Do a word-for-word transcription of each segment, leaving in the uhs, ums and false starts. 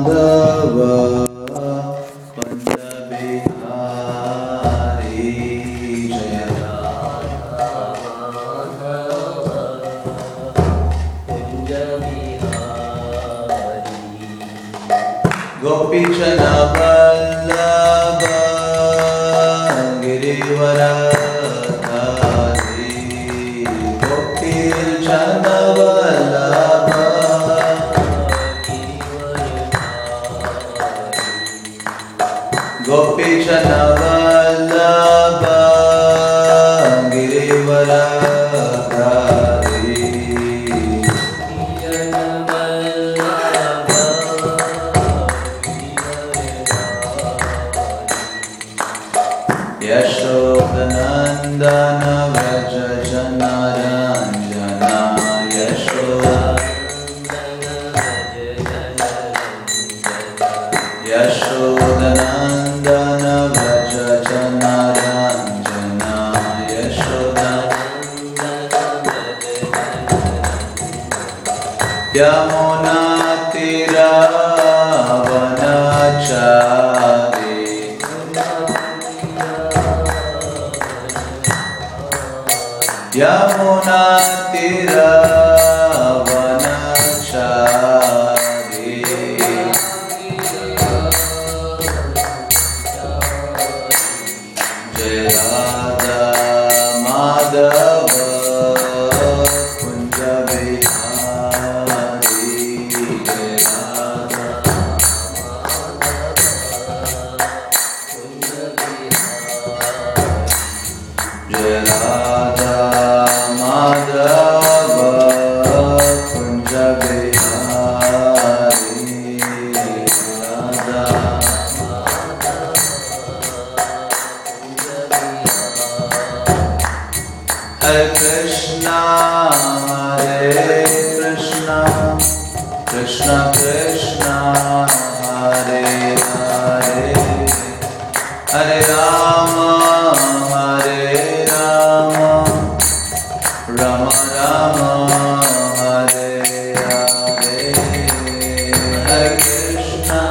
माधव कुंज बिहारी जय राधा माधव कुंज बिहारी गोपीचन वल्लभ गिरिवरधारी गोपीचन वल्लभ गोपीचन वल्लभ गिरिवरधारी यशोदनंदन व्रज जनारंजना यशोदनंदन व्रज जनारंजना यमुना तीरावनचारी यमुना तीरावनचारी जय राधा माधव कुंज बिहारी जय राधा जय राधा माधव कुंज बिहारी राधा हरे कृष्णा हरे कृष्णा कृष्णा कृष्णा हरे हरे हरे राम हरे राम राम राम हरे हरे हरे कृष्णा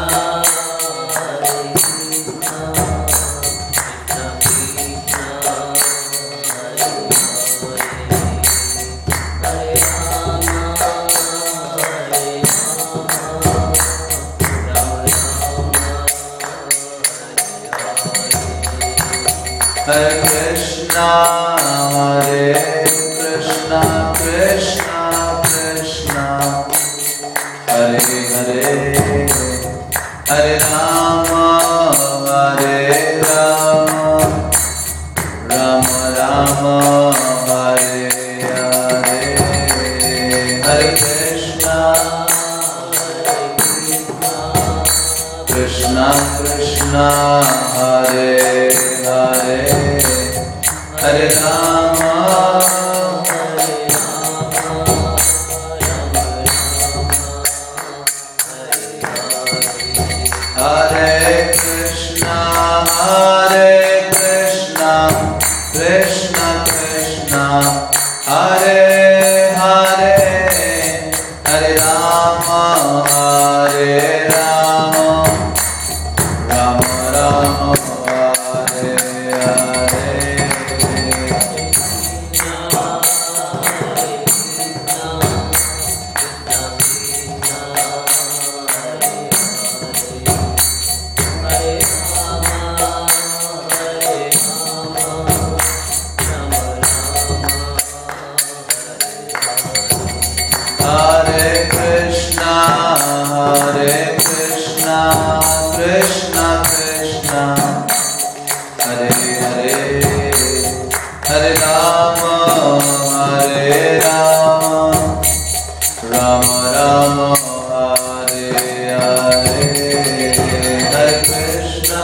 हरे कृष्णा हरे कृष्णा कृष्णा कृष्णा हरे हरे हरे राम हरे राम राम राम हरे हरे हरे कृष्णा कृष्णा कृष्णा हरे हरे हरे राम हरे कृष्णा हरे कृष्णा कृष्णा कृष्णा हरे हरे हरे राम हरे राम राम राम हरे हरे हरे कृष्णा हरे कृष्णा कृष्णा कृष्णा हरे हरे हरे राम हरे राम राम राम हरे हरे हरे कृष्णा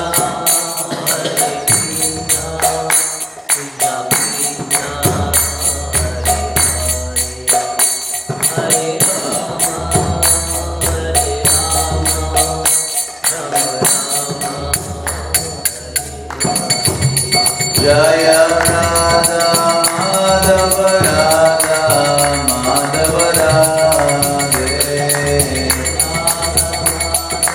जय राधा माधव राधा माधव राधे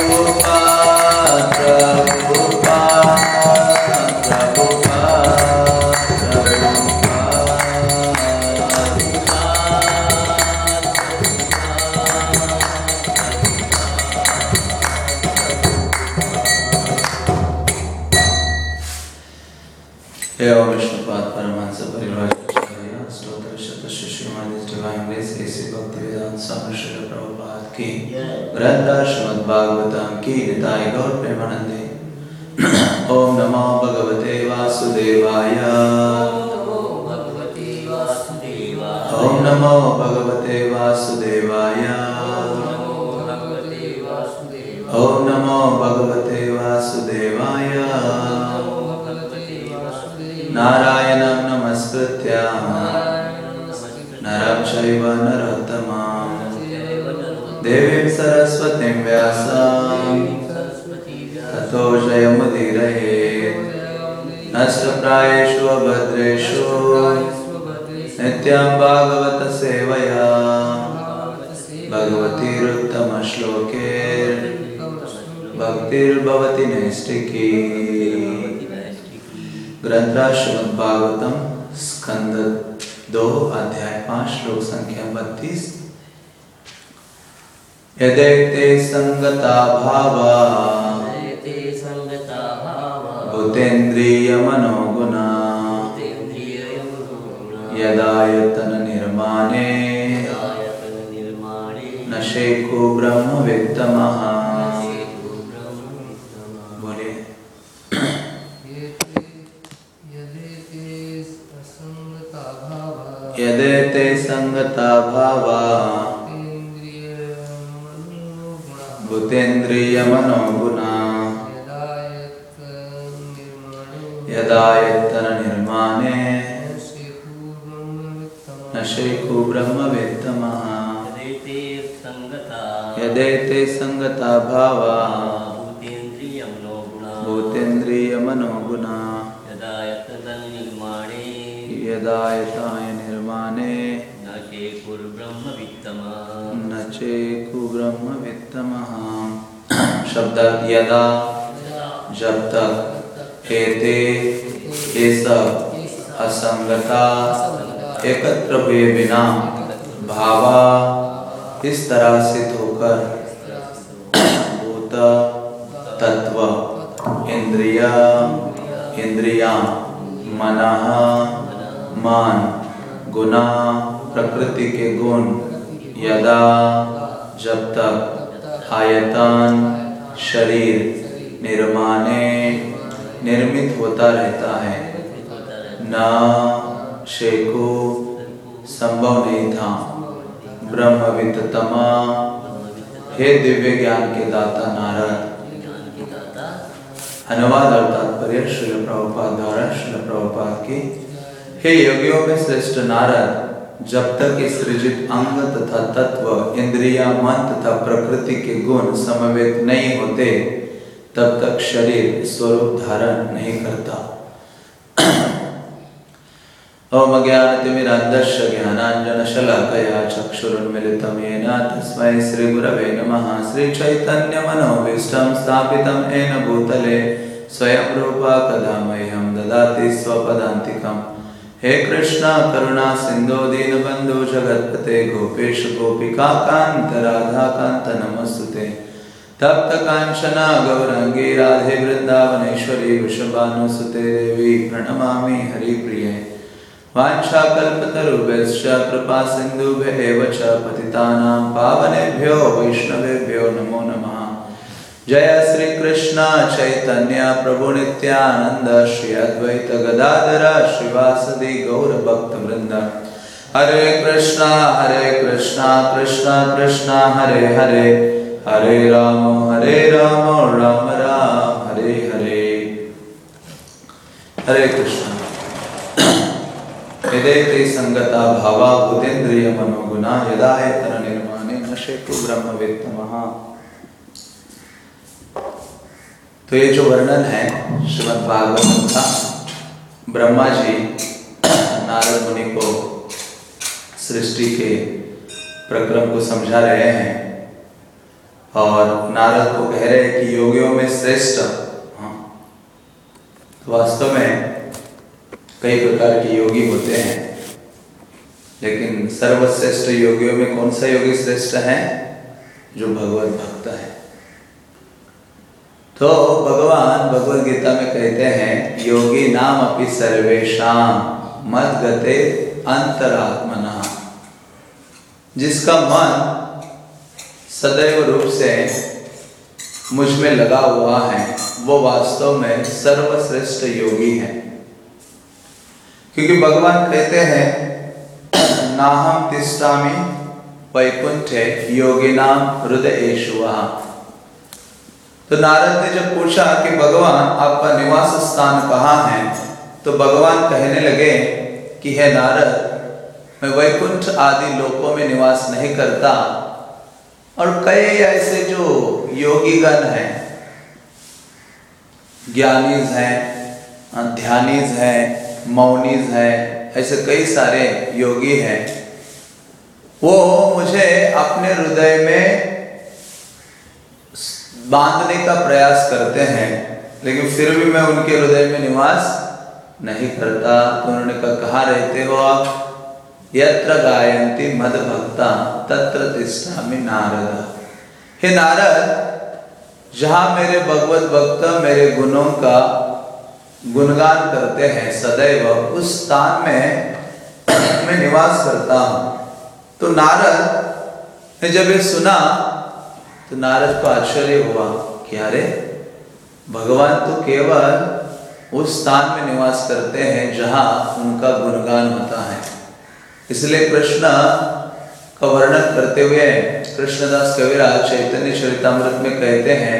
यदेते संगता भावा भूतेन्द्रिय मनोगुणा यदायतन निर्माणे न शेको ब्रह्म वित्तमः। बोलिए। यदेते संगता भावा भूतेन्द्रिय मनोगुणा यदायतन निर्माणे न शेको ब्रह्म वित्तमः। यदेते संगता भावा भूतेन्द्रिय मनोगुणा यदायताय निर्माणे न चेको ब्रह्म वित्तमः। शब्द यदा जब तक एते ये सब असंगता एकत्र हुए बिना भावा इस तरह सिद्ध होकर भूत तत्व इंद्रिया इंद्रिया मनः मान गुना प्रकृति के गुण यदा जब तक आयतन शरीर निर्माणे निर्मित होता रहता है न शेको संभव नहीं था ब्रह्मवित्तमा हे दिव्य ज्ञान के दाता नारद। अनुवाद और तात्पर्य श्रील प्रभुपाद द्वारा श्रील प्रभुपाद की। हे योगियों में श्रेष्ठ नारद, जब तक इस सृजित अंग तथा तत्व इंद्रिया मन तथा प्रकृति के गुण समवेत नहीं होते तब तक शरीर स्वरूप धारण नहीं करता। ओम ज्ञानतिमिरान्धस्य ज्ञानाञ्जनशलाकया चक्षुरुन्मीलितं येन तस्मै श्रीगुरवे नमः। श्रीचैतन्यमनोभीष्टं स्थापितं येन भूतले स्वयं रूपा कदा मह्यं ददाति स्वपदान्तिकम्। हे कृष्णा करुणा सिंधु दीनबंधु जगत्पते गोपेश गोपिका कांत राधा कांत नमस्तुते। तप्त कांचना गौरांगी राधे वृंदावनेश्वरी वृषभानुसुते देवी प्रणमामि हरिप्रिये। वाञ्छाकल्पतरुभ्यश्च कृपा सिन्धुभ्येव च पतितानां पावनेभ्यो वैष्णवेभ्यो नमो नमः। जय श्री कृष्ण चैतन्य प्रभु नित्यानंद श्री अद्वैत गदाधर श्रीवासदि गौर भक्त वृंद। हरे कृष्णा हरे कृष्णा कृष्णा कृष्णा हरे हरे हरे राम हरे राम राम राम हरे हरे। हरे कृष्ण। यदेते संगता भावा भूतेन्द्रिय मनोगुणा यदायतन निर्माणे न शेको ब्रह्म वित्तमः। तो ये जो वर्णन है श्रीमद् भागवतम का, ब्रह्मा जी नारद मुनि को सृष्टि के प्रक्रम को समझा रहे हैं। और नारद को कह रहे हैं कि योगियों में श्रेष्ठ, हाँ, तो वास्तव में कई प्रकार के योगी होते हैं, लेकिन सर्वश्रेष्ठ योगियों में कौन सा योगी श्रेष्ठ है? जो भगवत भक्त है। तो भगवान भगवद गीता में कहते हैं योगी नाम अपि सर्वेषां मद्गते अंतरात्मना, जिसका मन सदैव रूप से मुझ में लगा हुआ है वो वास्तव में सर्वश्रेष्ठ योगी है। क्योंकि भगवान कहते हैं नाहं तिष्ठामि वैकुंठे योगिनां हृदयेषु वः। तो नारद ने जब पूछा कि भगवान आपका निवास स्थान कहाँ है, तो भगवान कहने लगे कि हे नारद, मैं वैकुंठ आदि लोकों में निवास नहीं करता, और कई ऐसे जो योगीगण हैं, ज्ञानीज हैं, ध्यानीज हैं, मौनीज हैं, ऐसे कई सारे योगी हैं, वो मुझे अपने हृदय में बांधने का प्रयास करते हैं, लेकिन फिर भी मैं उनके हृदय में निवास नहीं करता। तो उन्होंने कहा कहाँ रहते हो आप? यत्र गायन्ति मद भक्ता तत्र तिष्ठामि नारद। हे नारद, जहाँ मेरे भगवत भक्त मेरे गुणों का गुणगान करते हैं सदैव, उस स्थान में मैं निवास करता हूँ। तो नारद ने जब ये सुना तो नारद को आश्चर्य हुआ कि अरे, भगवान तो केवल उस स्थान में निवास करते हैं जहाँ उनका गुणगान होता है। इसलिए कृष्ण का वर्णन करते हुए कृष्णदास कविराज चैतन्य चरितामृत में कहते हैं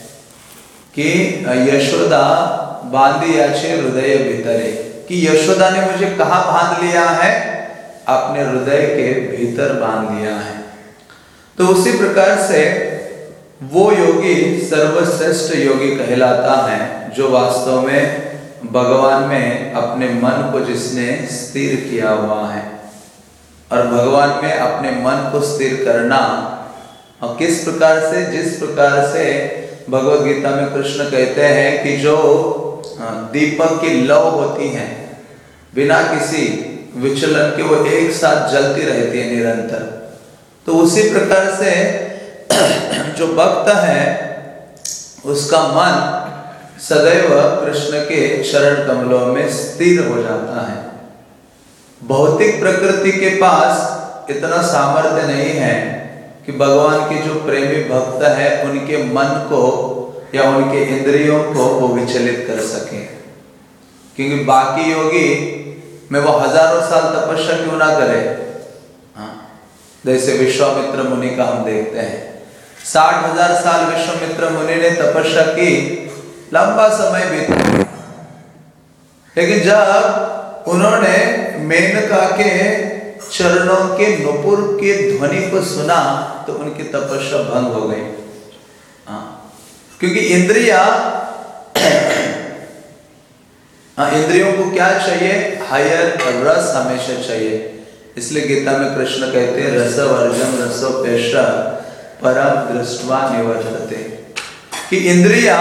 कि यशोदा बांधी आछे हृदय भीतरे, कि यशोदा ने मुझे कहाँ बांध लिया है? अपने हृदय के भीतर बांध लिया है। तो उसी प्रकार से वो योगी सर्वश्रेष्ठ योगी कहलाता है जो वास्तव में भगवान में अपने मन को जिसने स्थिर किया हुआ है। और भगवान में अपने मन को स्थिर करना और किस प्रकार से? जिस प्रकार से भगवद गीता में कृष्ण कहते हैं कि जो दीपक की लौ होती है, बिना किसी विचलन के वो एक साथ जलती रहती है निरंतर। तो उसी प्रकार से जो भक्त है उसका मन सदैव कृष्ण के चरण कमलों में स्थिर हो जाता है। भौतिक प्रकृति के पास इतना सामर्थ्य नहीं है कि भगवान के जो प्रेमी भक्त है उनके मन को या उनके इंद्रियों को वो विचलित कर सके। क्योंकि बाकी योगी में वो हजारों साल तपस्या क्यों ना करे, हाँ, जैसे विश्वामित्र मुनि का हम देखते हैं, साठ हजार साल विश्वामित्र मुनि ने तपस्या की, लंबा समय बीता, लेकिन जब उन्होंने मेनका के चरणों के नुपुर के ध्वनि को सुना तो उनकी तपस्या भंग हो गई। हाँ, क्योंकि इंद्रिया हाँ, इंद्रियों को क्या चाहिए? हायर रस हमेशा चाहिए। इसलिए गीता में कृष्ण कहते हैं रस वर्जम रसोपेश परम दृष्ट्वा निवर्तते, कि इंद्रिया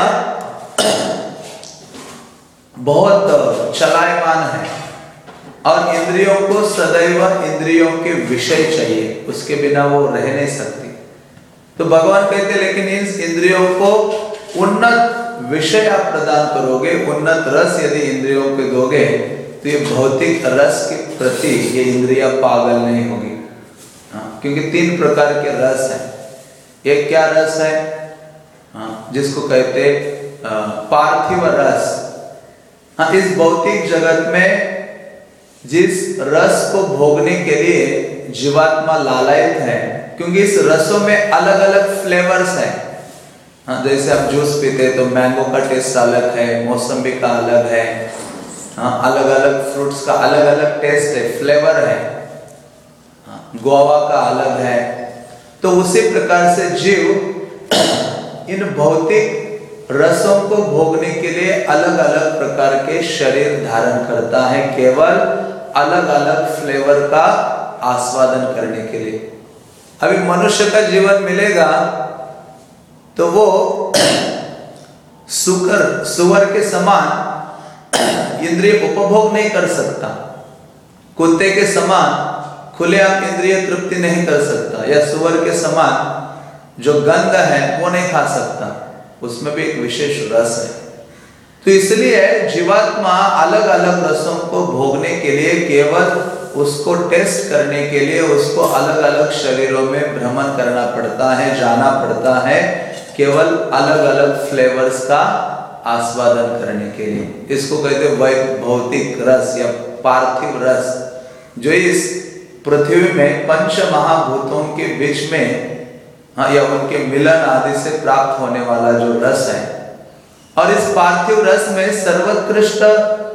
बहुत चलायमान है और इंद्रियों को सदैव इंद्रियों के विषय चाहिए, उसके बिना वो रह नहीं सकती। तो भगवान कहते लेकिन इन इंद्रियों को उन्नत विषय आप प्रदान करोगे, उन्नत रस यदि इंद्रियों को दोगे तो ये भौतिक रस के प्रति ये इंद्रियां पागल नहीं होगी। हाँ, क्योंकि तीन प्रकार के रस हैं। एक क्या रस है? हाँ, जिसको कहते पार्थिव रस। हाँ, इस भौतिक जगत में जिस रस को भोगने के लिए जीवात्मा लालायित है, क्योंकि इस रसों में अलग अलग फ्लेवर्स हैं। हाँ, जैसे आप जूस पीते तो मैंगो का टेस्ट अलग है, मौसम्बी का अलग है, हाँ, अलग अलग फ्रूट्स का अलग अलग टेस्ट है, फ्लेवर है, हाँ, गोवा का अलग है। तो उसी प्रकार से जीव इन भौतिक रसों को भोगने के लिए अलग अलग प्रकार के शरीर धारण करता है, केवल अलग अलग फ्लेवर का आस्वादन करने के लिए। अभी मनुष्य का जीवन मिलेगा तो वो सुकर सुअर के समान इंद्रिय उपभोग नहीं कर सकता, कुत्ते के समान खुलेआम इंद्रिय तृप्ति नहीं कर सकता, या सुअर के समान जो गंध है वो नहीं खा सकता, उसमें भी एक विशेष रस है। तो इसलिए जीवात्मा अलग अलग रसों को भोगने के लिए, केवल उसको टेस्ट करने के लिए उसको अलग अलग शरीरों में भ्रमण करना पड़ता है, जाना पड़ता है, केवल अलग अलग फ्लेवर्स का आस्वादन करने के लिए। इसको कहते हैं वै भौतिक रस या पार्थिव रस, जो इस पृथ्वी में पंच महाभूतों के बीच में, हाँ, या उनके मिलन आदि से प्राप्त होने वाला जो रस है। और इस पार्थिव रस में सर्वोत्कृष्ट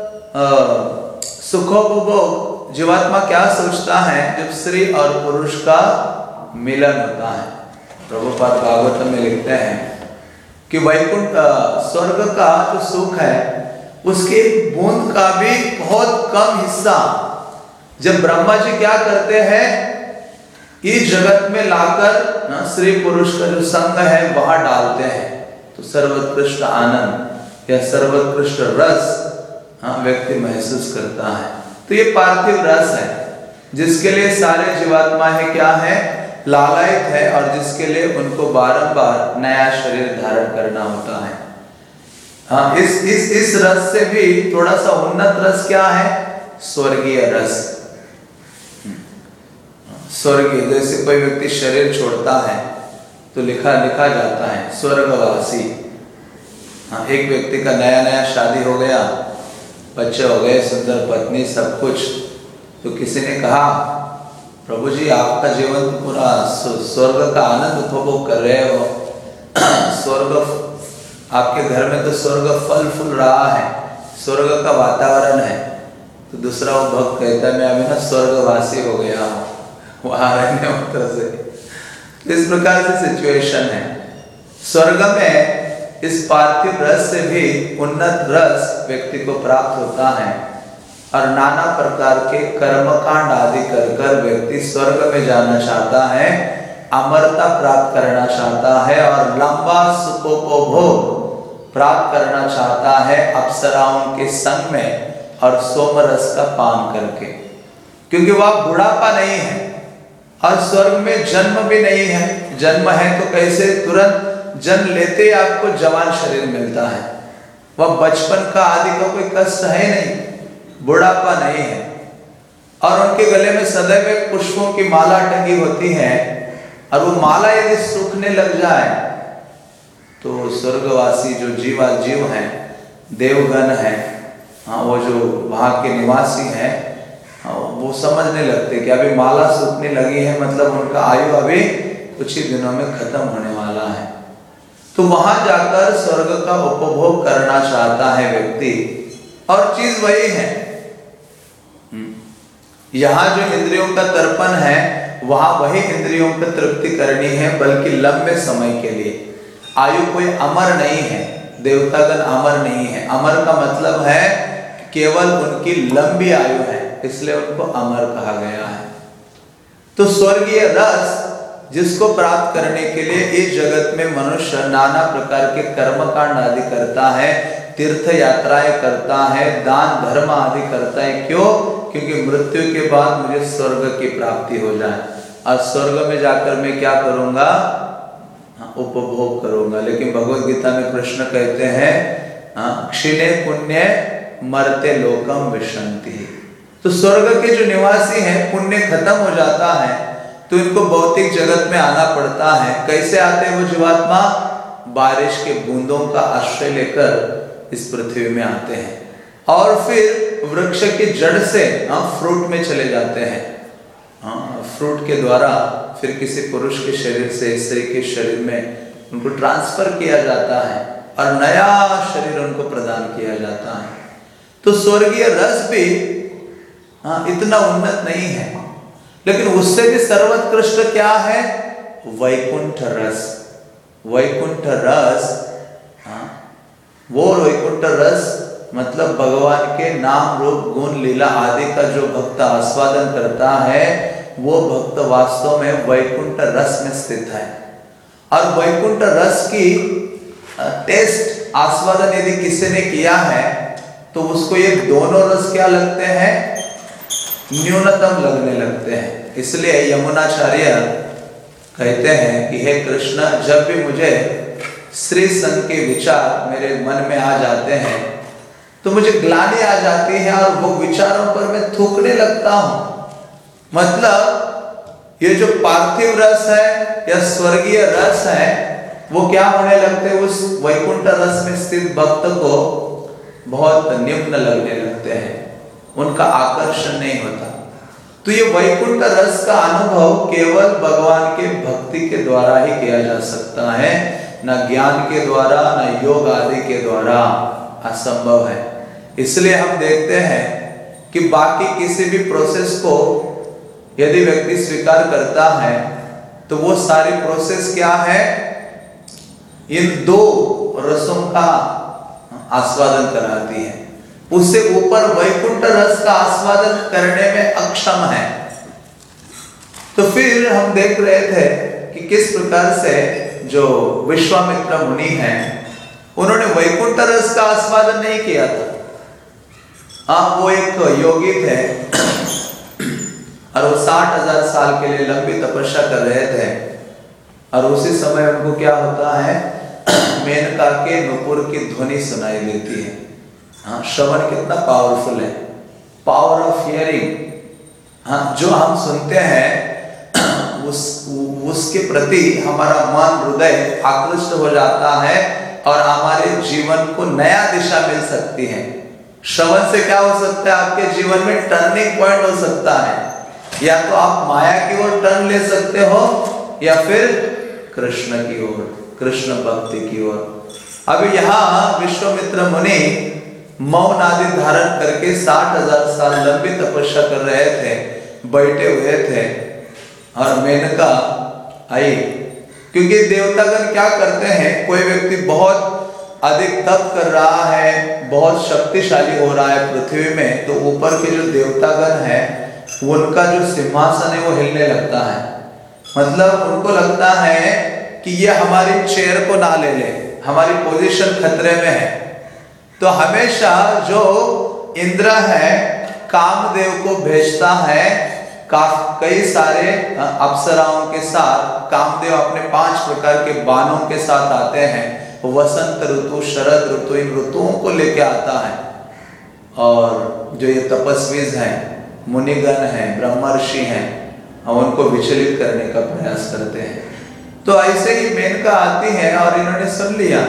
सुखोपभोग जीवात्मा क्या सोचता है, जब स्त्री और पुरुष का मिलन होता है। प्रभुपाद भागवतम में लिखते हैं कि वैकुंठ स्वर्ग का जो सुख है उसके बूंद का भी बहुत कम हिस्सा जब ब्रह्मा जी क्या करते हैं, इस जगत में लाकर ना स्त्री पुरुष का जो संग है वहां डालते हैं, तो सर्वोत्कृष्ट आनंद या सर्वोत्कृष्ट रस, हाँ, व्यक्ति महसूस करता है। तो ये पार्थिव रस है जिसके लिए सारे जीवात्मा है क्या है, लालायित है, और जिसके लिए उनको बारंबार नया शरीर धारण करना होता है। हाँ, इस इस इस रस से भी थोड़ा सा उन्नत रस क्या है, स्वर्गीय रस। स्वर्गीय, जैसे कोई व्यक्ति शरीर छोड़ता है तो लिखा लिखा जाता है स्वर्गवासी। हाँ, एक व्यक्ति का नया नया शादी हो गया, बच्चे हो गए, सुंदर पत्नी, सब कुछ, तो किसी ने कहा प्रभु जी आपका जीवन तो पूरा स्वर्ग का आनंद उपभोग कर रहे हो, स्वर्ग आपके घर में तो स्वर्ग फल फूल रहा है, स्वर्ग का वातावरण है। तो दूसरा वो भक्त कहता है मैं अभी ना स्वर्गवासी हो गया हूँ, वहां रहने मात्र से। इस प्रकार से सिचुएशन है। स्वर्ग में इस पार्थिव रस से भी उन्नत रस व्यक्ति को प्राप्त होता है, और नाना प्रकार के कर्मकांड आदि कर कर व्यक्ति स्वर्ग में जाना चाहता है, अमरता प्राप्त करना चाहता है, और लंबा सुखोपभोग प्राप्त करना चाहता है अप्सराओं के संग में और सोम रस का पान करके, क्योंकि वह बुढ़ापा नहीं है और स्वर्ग में जन्म भी नहीं है। जन्म है तो कैसे, तुरंत जन्म लेते ही आपको जवान शरीर मिलता है, वह बचपन का आदि का कोई कष्ट है नहीं, बुढ़ापा नहीं है। और उनके गले में सदैव पुष्पों की माला टंगी होती है, और वो माला यदि सूखने लग जाए तो स्वर्गवासी जो जीवा जीव हैं, देवगण हैं, हाँ, वो जो वहाँ के निवासी हैं, हाँ, वो समझने लगते कि अभी माला सूखने लगी है, मतलब उनका आयु अभी कुछ ही दिनों में खत्म होने वाला है। तो वहां जाकर स्वर्ग का उपभोग करना चाहता है व्यक्ति, और चीज वही है, यहाँ जो इंद्रियों का तर्पण है वहां वही इंद्रियों को तृप्ति करनी है, बल्कि लंबे समय के लिए। आयु कोई अमर नहीं है, देवतागण अमर नहीं है। अमर का मतलब है केवल उनकी लंबी आयु है, इसलिए उनको अमर कहा गया है। तो स्वर्गीय रस जिसको प्राप्त करने के लिए इस जगत में मनुष्य नाना प्रकार के कर्मकांड आदि करता है, तीर्थ यात्राएं करता है, दान धर्म आदि करता है। क्यों? क्योंकि मृत्यु के बाद मुझे स्वर्ग की प्राप्ति हो जाए, और स्वर्ग में जाकर मैं क्या करूंगा, हाँ, उपभोग करूंगा। लेकिन भगवत गीता में कृष्ण कहते हैं, हाँ, क्षीणे पुण्य मरते लोकम विशंति। तो स्वर्ग के जो निवासी हैं, पुण्य खत्म हो जाता है तो इनको भौतिक जगत में आना पड़ता है। कैसे आते हैं वो जीवात्मा? बारिश के बूंदों का आश्रय लेकर इस पृथ्वी में आते हैं, और फिर वृक्ष की जड़ से हाँ फ्रूट में चले जाते हैं। हाँ, फ्रूट के द्वारा फिर किसी पुरुष के शरीर से स्त्री के शरीर में उनको ट्रांसफर किया जाता है, और नया शरीर उनको प्रदान किया जाता है। तो स्वर्गीय रस भी हाँ इतना उन्नत नहीं है, लेकिन उससे भी सर्वोत्कृष्ट क्या है? वैकुंठ रस। वैकुंठ रस, हाँ, वो वैकुंठ रस मतलब भगवान के नाम रूप गुण लीला आदि का जो भक्त आस्वादन करता है, वो भक्त वास्तव में वैकुंठ रस में स्थित है। और वैकुंठ रस की टेस्ट आस्वादन यदि किसी ने किया है तो उसको ये दोनों रस क्या लगते हैं, न्यूनतम लगने लगते हैं। इसलिए यमुनाचार्य कहते हैं कि हे कृष्ण, जब भी मुझे श्री संघ के विचार मेरे मन में आ जाते हैं तो मुझे ग्लानि आ जाती है और वो विचारों पर मैं थूकने लगता हूं। मतलब ये जो पार्थिव रस है या स्वर्गीय रस है वो क्या होने लगते हैं, उस वैकुंठ रस में स्थित भक्त को बहुत निम्न लगने लगते हैं, उनका आकर्षण नहीं होता। तो ये वैकुंठ रस का अनुभव केवल भगवान के भक्ति के द्वारा ही किया जा सकता है, न ज्ञान के द्वारा न योग आदि के द्वारा, असंभव है। इसलिए हम देखते हैं कि बाकी किसी भी प्रोसेस को यदि व्यक्ति स्वीकार करता है तो वो सारी प्रोसेस क्या है, इन दो रसों का आस्वादन कराती है, उससे ऊपर वैकुंठ रस का आस्वादन करने में अक्षम है। तो फिर हम देख रहे थे कि किस प्रकार से जो विश्वामित्र मुनि हैं उन्होंने वैकुंठ रस का आस्वादन नहीं किया था। आप वो एक योगी थे और वो साठ हजार साल के लिए लंबी तपस्या कर रहे थे और उसी समय उनको क्या होता है, मेनका के नुपुर की ध्वनि सुनाई देती है। हाँ, श्रवण कितना पावरफुल है, पावर ऑफ हियरिंग। हाँ, जो हम सुनते हैं उस उसके प्रति हमारा मन हृदय आकृष्ट हो जाता है और हमारे जीवन को नया दिशा मिल सकती है। श्रवण से क्या हो सकता है, आपके जीवन में टर्निंग पॉइंट हो सकता है, या तो आप माया की ओर टर्न ले सकते हो या फिर कृष्ण की ओर, कृष्ण भक्ति की ओर। अभी यहाँ विश्वामित्र मुनि मौन आदि धारण करके साठ हजार साल लंबी तपस्या कर रहे थे, बैठे हुए थे और मेनका आई। क्योंकि देवतागण क्या करते हैं, कोई व्यक्ति बहुत अधिक तप कर रहा है, बहुत शक्तिशाली हो रहा है पृथ्वी में, तो ऊपर के जो देवतागण है उनका जो सिंहासन है वो हिलने लगता है। मतलब उनको लगता है कि ये हमारी चेयर को ना ले ले, हमारी पोजीशन खतरे में है। तो हमेशा जो इंद्र है कामदेव को भेजता है, कई सारे अप्सराओं के साथ कामदेव अपने पांच प्रकार के बाणों के साथ आते हैं। वसंत ऋतु, शरद ऋतु, इन ऋतुओं को लेके आता है और जो ये तपस्वी हैं, मुनिगण हैं, ब्रह्मर्षि हैं, और उनको विचलित करने का प्रयास करते हैं। तो ऐसे ही मेनका आती है और इन्होंने सुन लिया।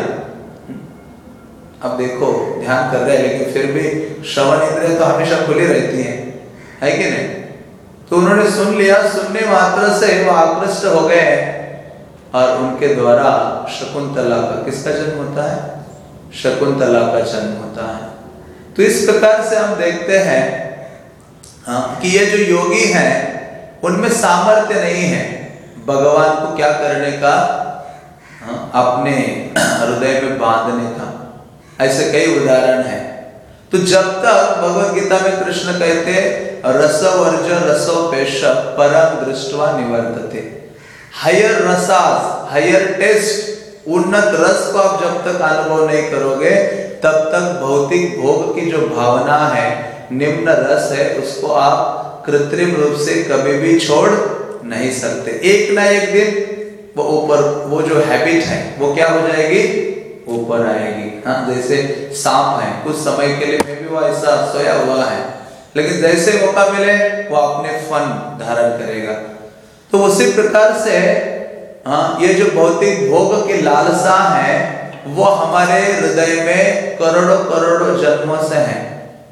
अब देखो ध्यान कर रहे हैं लेकिन फिर भी श्रवण इंद्रिय तो हमेशा खुली रहती है, है कि नहीं। तो उन्होंने सुन लिया, सुनने मात्र से वो आकृष्ट हो गए और उनके द्वारा शकुंतला का, किसका जन्म होता है, शकुंतला का जन्म होता है। तो इस प्रकार से हम देखते हैं हाँ, कि ये जो योगी हैं उनमें सामर्थ्य नहीं है भगवान को क्या करने का, हाँ, अपने हृदय में बांधने का। ऐसे कई उदाहरण हैं। तो जब तक भगवत गीता में कृष्ण कहते रसवर्ज रसोपेश परम दृष्टवा निवर्तते, हायर रसास, हायर टेस्ट, उन्नत रस को आप जब तक अनुभव नहीं करोगे तब तक भौतिक भोग की जो भावना है, निम्न रस है, उसको आप कृत्रिम रूप से कभी भी छोड़ नहीं सकते। एक ना एक दिन वो ऊपर, वो जो हैबिट है वो क्या हो जाएगी, ऊपर आएगी। हाँ, जैसे सांप है, कुछ समय के लिए भी वो ऐसा सोया हुआ है, लेकिन जैसे मौका मिले वो अपने फन धारण करेगा। तो उसी प्रकार से हाँ, ये जो भौतिक भोग की लालसा है वो हमारे हृदय में करोड़ों करोड़ों जन्मों से है,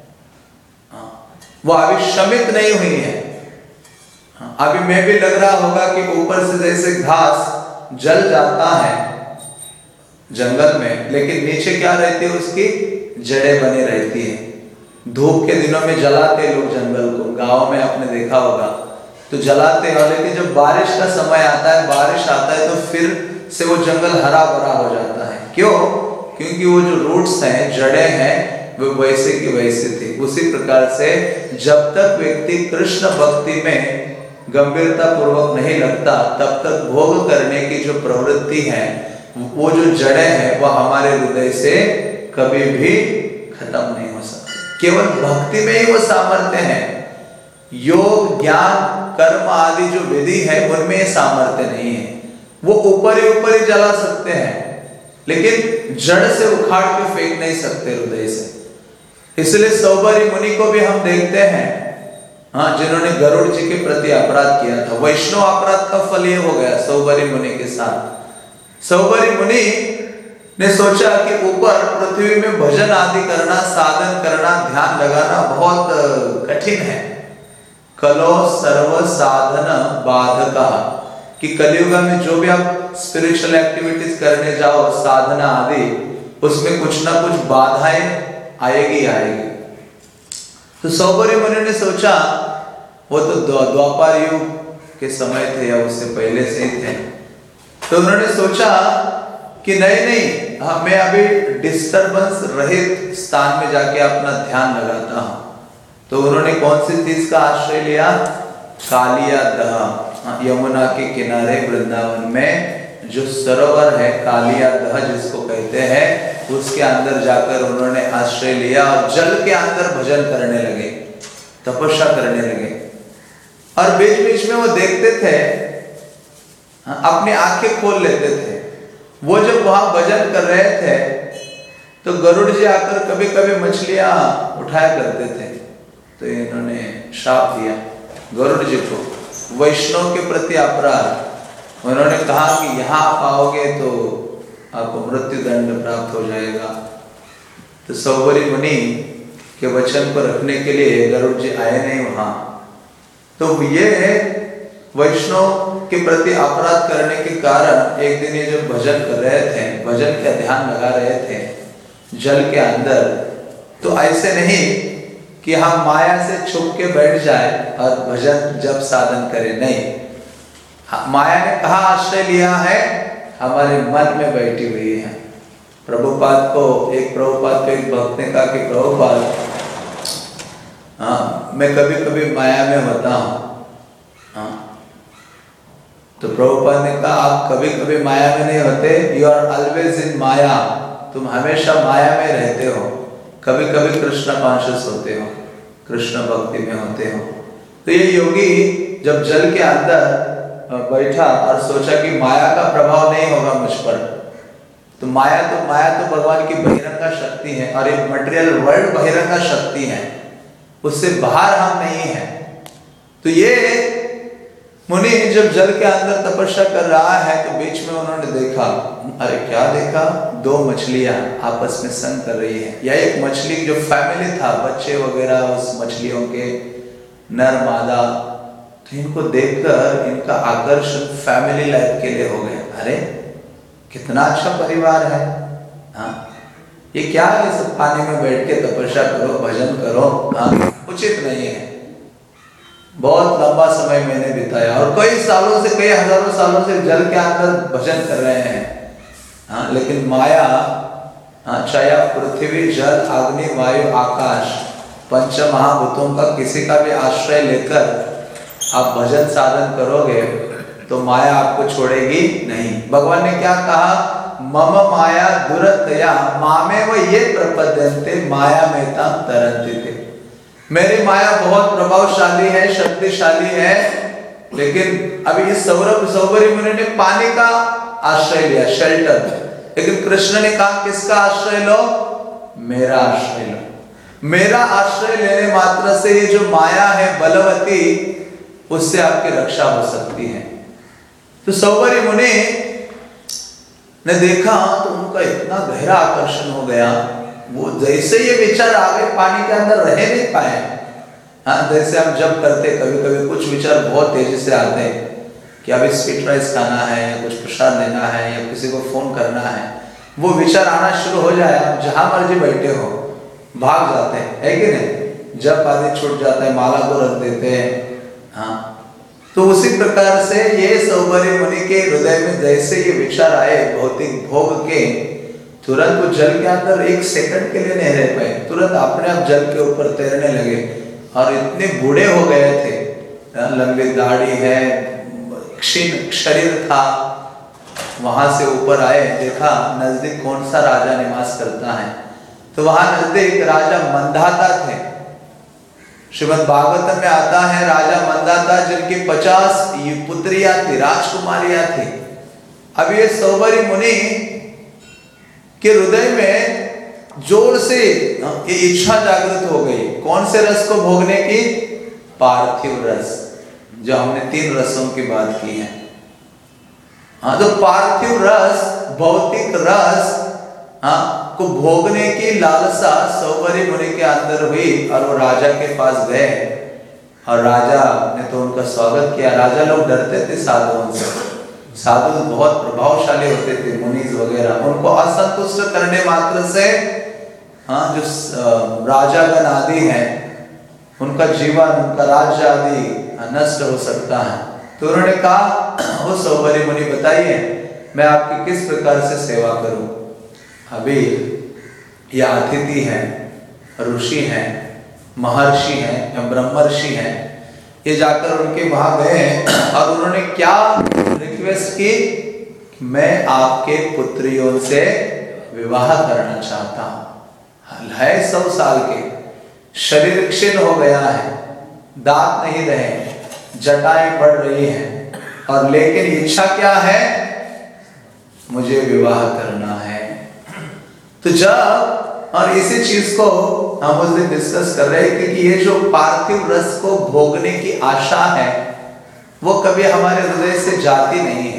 वो अभी शमित नहीं हुई है। अभी मैं भी लग रहा होगा कि ऊपर से जैसे घास जल जाता है जंगल में, लेकिन नीचे क्या रहती है, उसकी जड़ें बनी रहती है। धूप के दिनों में जलाते लोग जंगल को, गांव में आपने देखा होगा तो जलाते हैं, लेकिन जब बारिश का समय आता है, बारिश आता है तो फिर से वो जंगल हरा भरा हो जाता है। क्यों? क्योंकि वो जो रूट्स हैं, जड़ें हैं, वो वैसे की वैसे थी। उसी प्रकार से जब तक व्यक्ति कृष्ण भक्ति में गंभीरता पूर्वक नहीं लगता, तब तक भोग करने की जो प्रवृत्ति है, वो जो जड़ें हैं, वह हमारे हृदय से कभी भी खत्म नहीं हो सकती। केवल भक्ति में ही वो सामर्थ्य है। योग, ज्ञान, कर्म आदि जो विधि है, उनमें सामर्थ्य नहीं है। वो ऊपर ही ऊपर ही जला सकते हैं, लेकिन जड़ से उखाड़ के फेंक नहीं सकते हृदय से। इसलिए सौबरी मुनि को भी हम देखते हैं, हाँ, जिन्होंने गरुड़ जी के प्रति अपराध किया था। वैष्णव अपराध का फल ये हो गया सौबरी मुनि के साथ। सौबरी मुनि ने सोचा कि ऊपर पृथ्वी में भजन आदि करना, साधन करना, ध्यान लगाना बहुत कठिन है। कलो सर्व साधन बाधका, कि कलियुग में जो भी आप स्पिरिचुअल एक्टिविटीज करने जाओ, साधना आदि, उसमें कुछ ना कुछ बाधाएं आएगी आएगी। तो सौबरी मुनि ने सोचा, वो तो द्वापर युग के समय थे या उससे पहले से ही थे, तो उन्होंने सोचा कि नहीं नहीं, हाँ, मैं अभी डिस्टर्बेंस रहित स्थान में जाके अपना ध्यान लगाता हूं। तो उन्होंने कौन सी चीज का आश्रय लिया? कालिया दह, यमुना के किनारे वृंदावन में जो सरोवर है कालिया दह जिसको कहते हैं, उसके अंदर जाकर उन्होंने आश्रय लिया और जल के अंदर भजन करने लगे, तपस्या करने लगे। और बीच बीच में वो देखते थे, अपनी आंखें खोल लेते थे। वो जब वहां भजन कर रहे थे तो गरुड़ जी आकर कभी कभी मछलियां उठाया करते थे। तो इन्होंने श्राप दिया गरुड़ जी को, वैष्णव के प्रति अपराध। उन्होंने कहा कि यहाँ आप आओगे तो आपको मृत्यु दंड प्राप्त हो जाएगा। तो सौबरी मुनि के वचन को रखने के लिए गरुड़ जी आए नहीं वहां। तो ये वैष्णव के प्रति अपराध करने के कारण एक दिन ये जब भजन कर रहे थे, भजन का ध्यान लगा रहे थे जल के अंदर, तो ऐसे नहीं कि हम माया से छुप के बैठ जाए और भजन जब साधन करें, नहीं। माया ने कहा आश्रय लिया है, हमारे मन में बैठी हुई है। प्रभुपाद को एक प्रभुपाद को एक भक्त ने कहा कि प्रभुपाद, हाँ, मैं कभी कभी माया में होता हूँ। हाँ, तो प्रभुपाद ने कहा आप कभी कभी माया में नहीं होते, you are always in maya, तुम हमेशा माया में रहते हो। कभी कभी कृष्ण कॉन्शियस होते हो, कृष्ण भक्ति में होते हो। तो ये योगी जब जल के अंदर बैठा और सोचा कि माया का प्रभाव नहीं होगा मुझ पर, तो माया तो माया तो भगवान की बहिरंगा शक्ति है और एक मटेरियल वर्ल्ड बहिरंगा शक्ति है, उससे बाहर हम नहीं है। तो ये मुनि जब जल के अंदर तपस्या कर रहा है तो बीच में उन्होंने देखा, अरे क्या देखा, दो मछलियां आपस में संग कर रही है। या एक मछली जो फैमिली था, बच्चे वगैरह उस मछलियों के, नर मादा, तो इनको देखकर इनका आकर्षण फैमिली लाइफ के लिए हो गया। अरे कितना अच्छा परिवार है, हाँ, ये क्या है, सब पानी में बैठ के तपस्या करो, भजन करो, हाँ, उचित नहीं है। बहुत लंबा समय मैंने बिताया और कई सालों से, कई हजारों सालों से जल के अंदर भजन कर रहे हैं, हाँ, लेकिन माया, हाँ, चाहे आप पृथ्वी, जल, अग्नि, वायु, आकाश, पंच महाभूतों का किसी का भी आश्रय लेकर आप भजन साधन करोगे तो माया आपको छोड़ेगी नहीं। भगवान ने क्या कहा, मम माया दुरतया मामे व ये प्रपद्यन्ते माया मेता तरन्ति। मेरी माया बहुत प्रभावशाली है, शक्तिशाली है, लेकिन अभी इस सौरभ सौबरी मुनि ने पानी का आश्रय लिया, शेल्टर, लेकिन कृष्ण ने कहा किसका आश्रय लो, मेरा आश्रय लो। मेरा आश्रय लेने मात्र से ये जो माया है बलवती, उससे आपकी रक्षा हो सकती है। तो सौबरी मुनि ने देखा तो उनका इतना गहरा आकर्षण हो गया, वो जैसे ये विचार आ गए पानी के अंदर रह नहीं पाए। हाँ, जैसे हम जब करते कभी कभी कुछ विचार बहुत तेजी से आते हैं कि अभी स्वीट राइस खाना है, कुछ प्रसाद लेना है या किसी को फोन करना है, वो विचार आना शुरू हो जाए, आप जहां मर्जी बैठे हो भाग जाते हैं, है कि नहीं। जब आदि छूट जाता है, माला को रख देते हैं। हाँ, तो उसी प्रकार से ये सौबरी मुनि के हृदय में जैसे ये विचार आए भौतिक भोग के, तुरंत वो जल के अंदर एक सेकंड के लिए नहीं रह पाए, तुरंत अपने आप जल के ऊपर तैरने लगे और इतने बूढ़े हो गए थे लंबी दाढ़ी है, क्षीण शरीर था। वहां से ऊपर आए, देखा नजदीक कौन सा राजा निवास करता है, तो वहां नजदीक राजा मंदाता थे। श्रीमद् भागवत में आता है राजा मंदाता जिनकी पचास पुत्रियां थी, राजकुमारियां थी। अब ये सौबरी मुनि के हृदय में जोर से ये इच्छा जागृत हो गई, कौन से रस को भोगने की? पार्थिव रस, जो हमने तीन रसों की बात की है। हाँ, तो पार्थिव रस, भौतिक रस हाँ को भोगने की लालसा सौबरी मुनि के अंदर हुई और वो राजा के पास गए और राजा ने तो उनका स्वागत किया। राजा लोग डरते थे साधुओं से, साधु बहुत प्रभावशाली होते थे, मुनीज वगैरह, उनको असंतुष्ट करने मात्र से हाँ जो राजागण आदि हैं उनका जीवन, उनका राज्य आदि नष्ट हो सकता है। तो उन्होंने कहा, वो सौबरी मुनि बताइए मैं आपकी किस प्रकार से सेवा करूं। अभी ये अतिथि हैं, ऋषि हैं, महर्षि हैं या ब्रह्मर्षि हैं, ये जाकर उनके वहां गए और उन्होंने क्या रिक्वेस्ट की? मैं आपके पुत्रियों से विवाह करना चाहता हूं। है सौ साल के, शरीर क्षीण हो गया है, दांत नहीं रहे, जटाएं बढ़ रही हैं, और लेकिन इच्छा क्या है? मुझे विवाह करना है। तो जब, और इसी चीज को हम उस दिन डिस्कस कर रहे थे कि ये जो पार्थिव रस को भोगने की आशा है वो कभी हमारे हृदय से जाती नहीं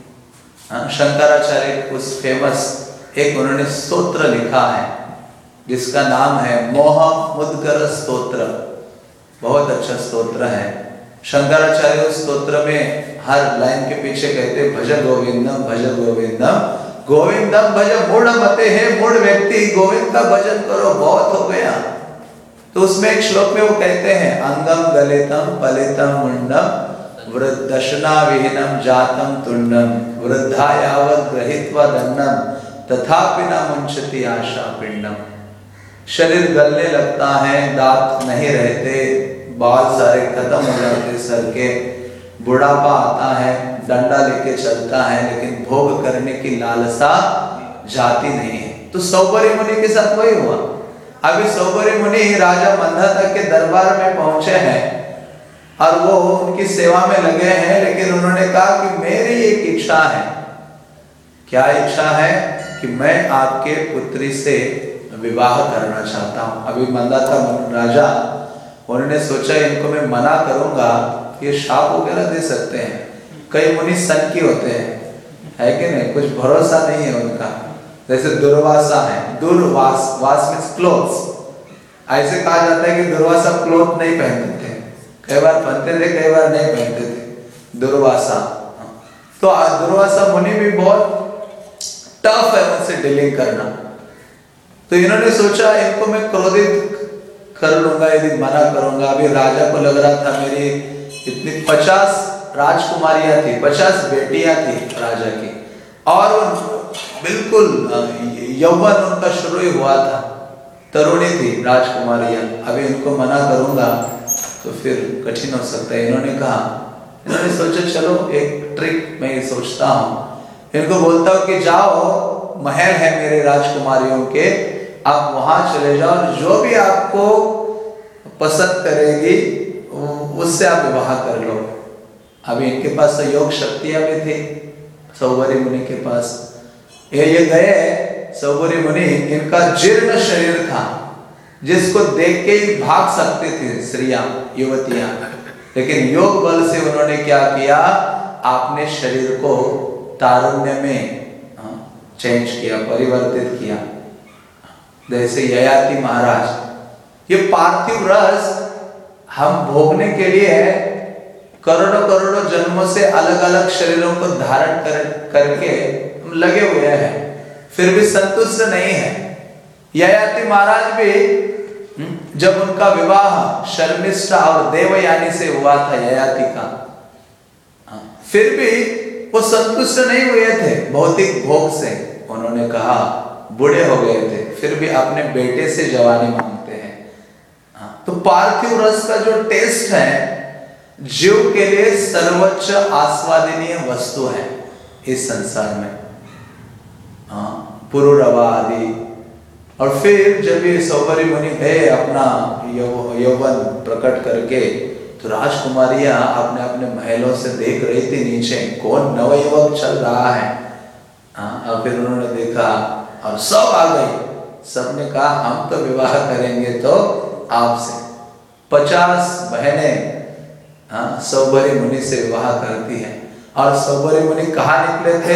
है। शंकराचार्य उस फेमस एक उन्होंने स्तोत्र लिखा है जिसका नाम है मोह मुद्गर स्तोत्र, बहुत अच्छा स्तोत्र है। शंकराचार्य उस स्तोत्र में हर लाइन के पीछे कहते भज गोविंदम भज गोविंदम गोविंदम भज मूढ़ मते है, मूढ़ व्यक्ति गोविंद का भजन करो, बहुत हो गया। तो उसमें एक श्लोक में वो कहते हैं अंगम गलितम पलितम मुंडम वृद्धशना विहीनम जातम तुंडम वृद्धा यावत ग्रहित्वा दन्नम तथापि न मुंचति आशा पिंडम। शरीर गलने लगता है, दांत नहीं रहते, बाल सारे खत्म हो जाते सर के, बुढ़ापा आता है, डंडा लेके चलता है, लेकिन भोग करने की लालसा जाती नहीं है। तो सौबरी मुनि के साथ वही हुआ। अभी सौबरी मुनि राजा मंदाता के दरबार में पहुंचे हैं और वो उनकी सेवा में लगे हैं, लेकिन उन्होंने कहा कि मेरी एक इच्छा है। क्या इच्छा है? कि मैं आपके पुत्री से विवाह करना चाहता हूं। अभी मंदाता राजा, उन्होंने सोचा इनको मैं मना करूंगा, ये शाप वगैरह दे सकते हैं। कई मुनि सनकी होते हैं, है कि नहीं, कुछ भरोसा नहीं है उनका। जैसे दुर्वासा है, दुर्वास, वास मींस क्लोथ्स। ऐसे कहा जाता है कि दुर्वासा क्लोथ नहीं पहनते थे, कई बार पहनते थे, कई बार नहीं पहनते थे, दुर्वासा। तो दुर्वासा मुनि भी बहुत टफ है उनसे डीलिंग करना। तो इन्होंने सोचा इनको मैं क्रोधित कर लूंगा यदि मना करूंगा। अभी राजा को लग रहा था मेरी इतनी पचास राजकुमारियां थी, पचास बेटियां थी राजा की, और बिल्कुल यौवन उनका शुरू ही हुआ था, तरुणी थी राजकुमारियां। अभी इनको मना करूंगा तो फिर कठिन हो सकता है। इन्होंने कहा, इन्होंने सोचा चलो एक ट्रिक मैं ये सोचता हूँ, इनको बोलता हूँ कि जाओ, महल है मेरे राजकुमारियों के, आप वहां चले जाओ और जो भी आपको पसंद करेगी उससे आप विवाह कर लो। अभी इनके पास तो योग शक्तियां भी थी सौबरी मुनि के पास। ये ये गए सौबरी मुनि, इनका जीर्ण शरीर था जिसको देख के ही भाग सकती थी स्त्रियां, युवतियां, लेकिन योग बल से उन्होंने क्या किया, आपने शरीर को तारुण्य में चेंज किया, परिवर्तित किया। जैसे ययाति महाराज, ये पार्थिव रस हम भोगने के लिए करोड़ों करोड़ों जन्मों से अलग अलग शरीरों को धारण कर करके हम लगे हुए हैं, फिर भी संतुष्ट नहीं है। ययाति महाराज भी जब उनका विवाह शर्मिष्ठा और देवयानी से हुआ था ययाति का, फिर भी वो संतुष्ट नहीं हुए थे भौतिक भोग से। उन्होंने कहा, बूढ़े हो गए थे, फिर भी अपने बेटे से जवानी मांगते हैं। तो पार्थिव रस का जो टेस्ट है, जीव के लिए सर्वोच्च आस्वादनीय वस्तु है इस संसार में। हाँ, पुरुरवा आदि। और फिर जब ये सौभरी मुनि गए अपना यौवन प्रकट करके, तो राजकुमारियां अपने अपने महलों से देख रही थी नीचे कौन नवयुवक चल रहा है। हाँ, और फिर उन्होंने देखा और सब आ गई। सबने कहा हम तो विवाह करेंगे तो आपसे। पचास बहनें हाँ सौभरी मुनि से विवाह करती हैं। और सौभरी मुनि कहाँ निकले थे?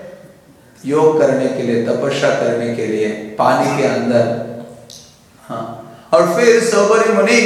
योग करने के लिए, तपस्या करने के लिए पानी के अंदर। हाँ, और फिर सौभरी मुनि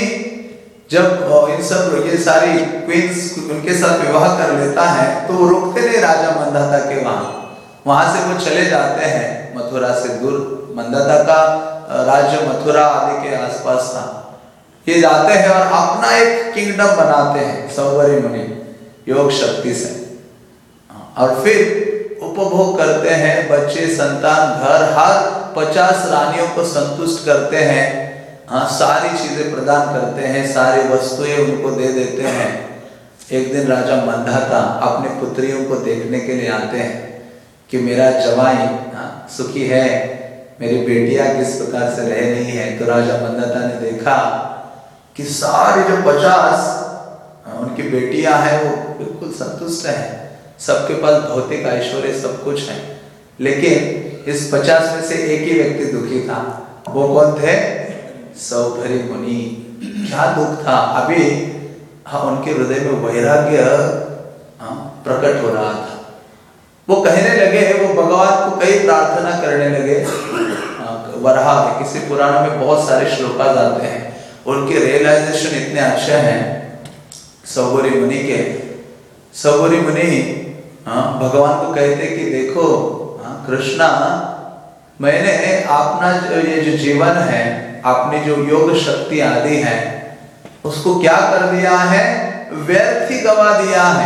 जब इन सब ये सारी क्वींस उनके साथ विवाह कर लेता है, तो वो रुकते नहीं राजा मंदाता के वहां। वहां से वो चले जाते हैं मथुरा से दूर। मंदाता का राज्य मथुरा आदि के आसपास था। ये जाते हैं और अपना एक किंगडम बनाते हैं सौभरी मुनि योग शक्ति से। और फिर उपभोग करते हैं, बच्चे, संतान, घर, हर पचास रानियों को संतुष्ट करते हैं। हाँ, सारी चीजें प्रदान करते हैं, सारी वस्तुएं उनको दे देते हैं। एक दिन राजा मंदाता अपने पुत्रियों को देखने के लिए आते हैं कि मेरा जवाई सुखी है, मेरी बेटियां किस प्रकार से रह रही हैं। तो राजा मंदाता ने देखा कि सारी जो पचास उनकी बेटियां हैं वो बिल्कुल संतुष्ट हैं, सबके पास भौतिक ऐश्वर्य सब कुछ है। लेकिन इस पचास में से एक ही व्यक्ति दुखी था। वो कौन थे? सौभरी मुनि। क्या दुख था? अभी हाँ उनके हृदय में वैराग्य प्रकट हो रहा था। वो कहने लगे, वो भगवान को कई प्रार्थना करने लगे। वराह किसी पुराण में बहुत सारे श्लोकास आते हैं, उनके रियलाइजेशन इतने अच्छे हैं सौभरी मुनि के। सौभरी मुनि भगवान को कहते कि देखो कृष्णा, मैंने अपना ये जो जीवन है, अपनी जो योग शक्ति आदि है, उसको क्या कर दिया है? व्यर्थ ही गवा दिया है।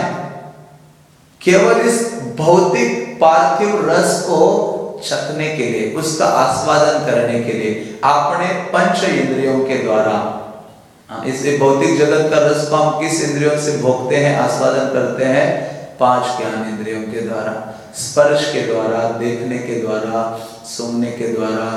केवल इस भौतिक पार्थिव रस को चखने के लिए, उसका आस्वादन करने के लिए अपने पंच इंद्रियों के द्वारा। इस भौतिक जगत का रस को हम किस इंद्रियों से भोगते हैं, आस्वादन करते हैं? पांच ज्ञान इंद्रियों के द्वारा, स्पर्श के द्वारा, देखने के द्वारा, सुनने के द्वारा,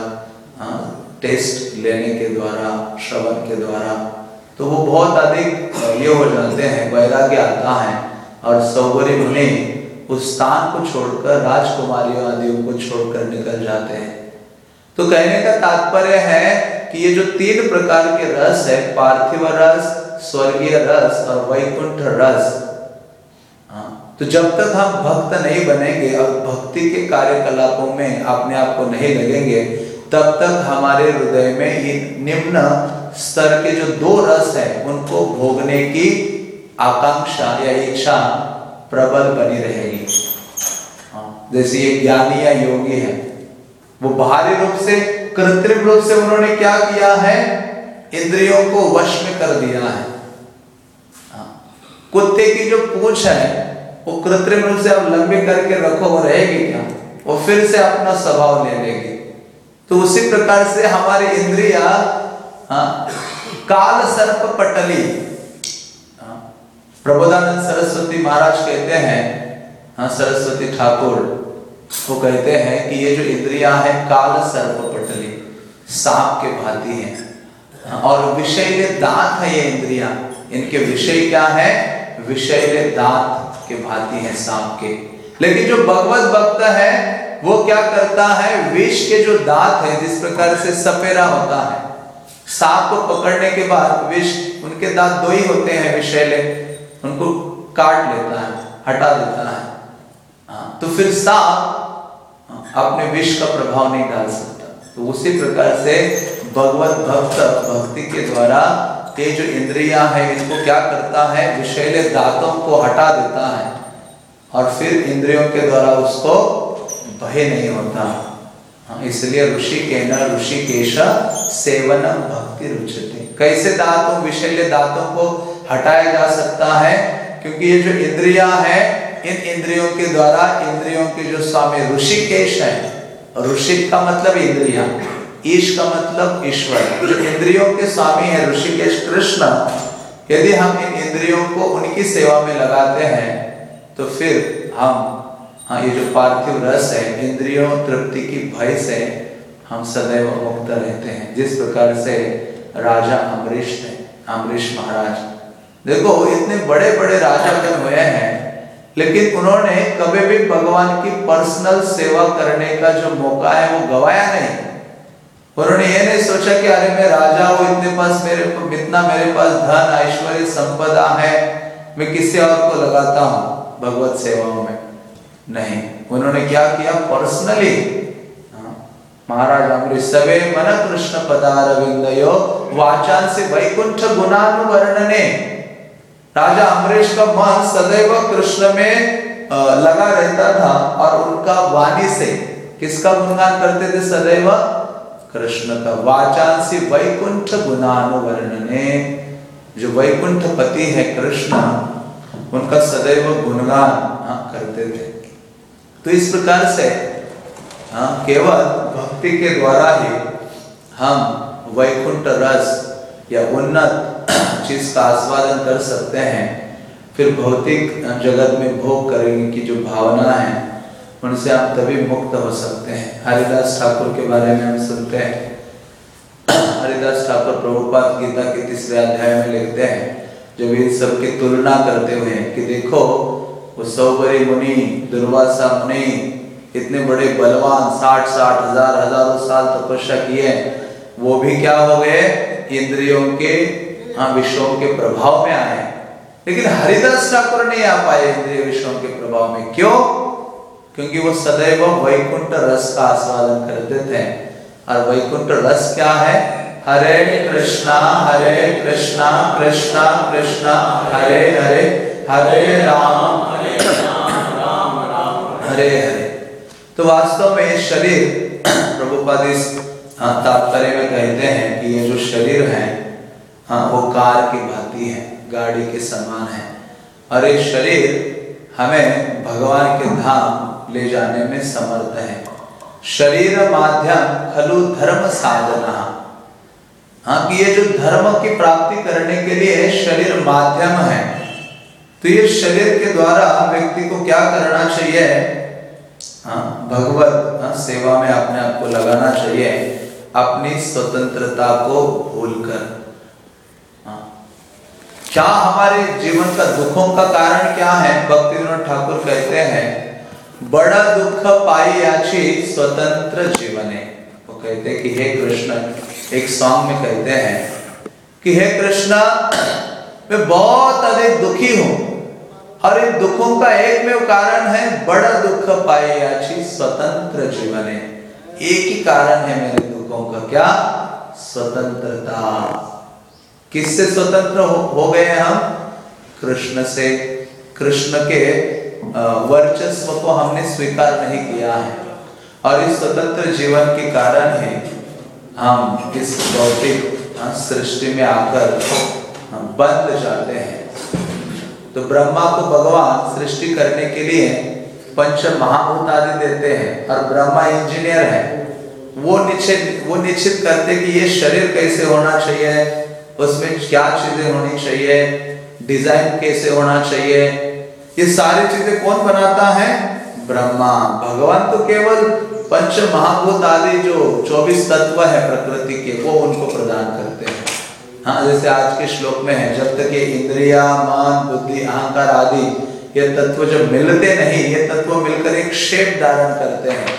टेस्ट लेने के द्वारा, श्रवण के द्वारा। तो वो बहुत अधिक ये हो जाते हैं, वैराग्य आता है। और सौभरी मुनि उस स्थान को छोड़कर, राजकुमारियों आदियों को छोड़कर निकल जाते हैं। तो कहने का तात्पर्य है कि ये जो तीन प्रकार के रस है, पार्थिव रस, स्वर्गीय रस और वैकुंठ रस, तो जब तक हम भक्त नहीं बनेंगे और भक्ति के कार्यकलापों में अपने आप को नहीं लगेंगे, तब तक हमारे हृदय में ये निम्न स्तर के जो दो रस है उनको भोगने की आकांक्षा या इच्छा प्रबल बनी रहेगी। जैसे ये ज्ञानी या योगी है, वो बाहरी रूप से, कृत्रिम रूप से उन्होंने क्या किया है? इंद्रियों को वश में कर दिया है। कुत्ते की जो पूंछ है वो कृत्रिम रूप से आप लंबी करके रखो, वो रहेगी क्या? वो फिर से अपना स्वभाव ले लेगी। तो उसी प्रकार से हमारी इंद्रिया काल सर्प पटली। प्रबोधानंद सरस्वती महाराज कहते हैं, हाँ सरस्वती ठाकुर वो कहते हैं कि ये जो इंद्रियां हैं काल सर्प पटली, सांप के भांति हैं। और विषैले दांत है ये इंद्रियां, इनके विषय क्या है? विषैले दांत के भांति है सांप के। लेकिन जो भगवत भक्त है वो क्या करता है? विष के जो दांत है, जिस प्रकार से सपेरा होता है, सांप को पकड़ने के बाद विष, उनके दांत दो ही होते हैं विषैले, उनको काट लेता है, हटा देता है। हाँ, तो फिर सांप अपने विष का प्रभाव नहीं डाल सकता। तो उसी प्रकार से भगवत भक्त भक्ति के द्वारा ये जो इंद्रियां हैं इनको क्या करता है? विषैले दांतों को हटा देता है और फिर इंद्रियों के द्वारा उसको भय नहीं होता। इसलिए ऋषि के न ऋषिकेश सेवनम भक्ति रुचते। कैसे दांतों, विषैले दांतों को हटाया जा सकता है? क्योंकि ये जो इंद्रियां हैं, इन इंद्रियों के द्वारा, इंद्रियों के जो स्वामी ऋषिकेश है, ऋषि का मतलब इंद्रियां, ईश का मतलब ईश्वर, जो इंद्रियों के स्वामी है ऋषिकेश कृष्ण, यदि हम इन इंद्रियों को उनकी सेवा में लगाते हैं तो फिर हम हाँ ये जो पार्थिव रस है, इंद्रियों तृप्ति की भय से हम सदैव मुक्त रहते हैं। जिस प्रकार से राजा अम्बरीश थे, अम्बरीश महाराज, देखो इतने बड़े बड़े राजा बन हुए हैं, लेकिन उन्होंने कभी भी भगवान की पर्सनल सेवा करने का जो मौका है वो गवाया नहीं। उन्होंने ये नहीं सोचा कि अरे मैं राजा हूँ, इतने पास मेरे इतना मेरे पास धन ऐश्वर्य संपदा है, मैं किसी और को लगाता हूँ भगवत सेवाओं में। नहीं, उन्होंने क्या किया, पर्सनली महाराज अम्बरीश सवे मन कृष्ण पदारविंदयो वाचांसि वैकुंठ गुणानुवर्णने। राजा अम्बरीश का मन सदैव कृष्ण में लगा रहता था और उनका वाणी से किसका गुणगान करते थे, सदैव कृष्ण का। वाचांसि वैकुंठ गुणानुवर्णने, जो वैकुंठ पति है कृष्ण, उनका सदैव गुणगान करते थे। तो इस प्रकार से हाँ केवल भक्ति के द्वारा ही हम वैकुंठ रस या उन्नत चीज का आस्वादन कर सकते हैं। फिर भौतिक जगत में भोग करने की जो भावना है उनसे आप तभी मुक्त हो सकते हैं। हरिदास ठाकुर के बारे में हम सुनते हैं। हरिदास ठाकुर प्रभुपाद गीता के तीसरे अध्याय में लिखते हैं, जब इन सब की तुलना करते हुए कि देखो वो सौबरी मुनि, दुर्वासा मुनि, इतने बड़े बलवान, साठ साठ हजार हजारों साल तपस्या किए, वो भी क्या हो गए, इंद्रियों के हाँ विषयों के प्रभाव में आए। लेकिन हरिदास ठाकुर नहीं आ पाए इंद्रिय विषयों के प्रभाव में। क्यों? क्योंकि वो सदैव वैकुंठ रस का आस्वादन करते थे। और वैकुंठ रस क्या है? हरे कृष्णा हरे कृष्णा कृष्णा कृष्णा हरे हरे, हरे राम हरे राम राम हरे हरे। तो वास्तव में ये शरीर, प्रभुपाद इस तात्पर्य में कहते हैं कि ये जो शरीर है हाँ वो कार की भांति है, गाड़ी के समान है, और ये शरीर हमें भगवान के धाम ले जाने में समर्थ है। शरीर माध्यम खलु धर्म साधना, हाँ कि ये जो धर्म की प्राप्ति करने के लिए शरीर माध्यम है। तो ये शरीर के द्वारा व्यक्ति को क्या करना चाहिए? हाँ भगवत हाँ, सेवा में अपने आप को लगाना चाहिए, अपनी स्वतंत्रता को भूलकर। हाँ क्या हमारे जीवन का दुखों का कारण क्या है? भक्तिविनोद ठाकुर कहते हैं, बड़ा दुख पाई आछी स्वतंत्र जीवने। वो कहते हैं कि हे कृष्ण, एक सॉन्ग में कहते हैं कि हे कृष्ण, मैं बहुत अधिक दुखी हूं और इन दुखों का एक में कारण है बड़ा दुख पाई आछी स्वतंत्र जीवने। एक ही कारण है मेरे दुखों का, क्या? स्वतंत्रता। किससे स्वतंत्र हो, हो गए हम? कृष्ण से। कृष्ण के वर्चस्व को हमने स्वीकार नहीं किया है, और इस स्वतंत्र जीवन के कारण ही हम इस भौतिक सृष्टि में आकर हम बंध जाते हैं। तो ब्रह्मा को भगवान सृष्टि करने के लिए पंच महाभूत आदि देते हैं, और ब्रह्मा इंजीनियर है, वो निश्चित वो निश्चित करते कि ये शरीर कैसे होना चाहिए, उसमें क्या चीजें होनी चाहिए, डिजाइन कैसे होना चाहिए, ये सारी चीजें कौन बनाता है? ब्रह्मा। भगवान तो केवल पंच महाभूत आदि जो चौबीस तत्व है प्रकृति के, वो उनको प्रदान करते हैं। हाँ जैसे आज के श्लोक में है, जब तक ये इंद्रिया, मन, बुद्धि, अहंकार आदि ये तत्व जब मिलते नहीं, ये तत्व मिलकर एक शेप धारण करते हैं,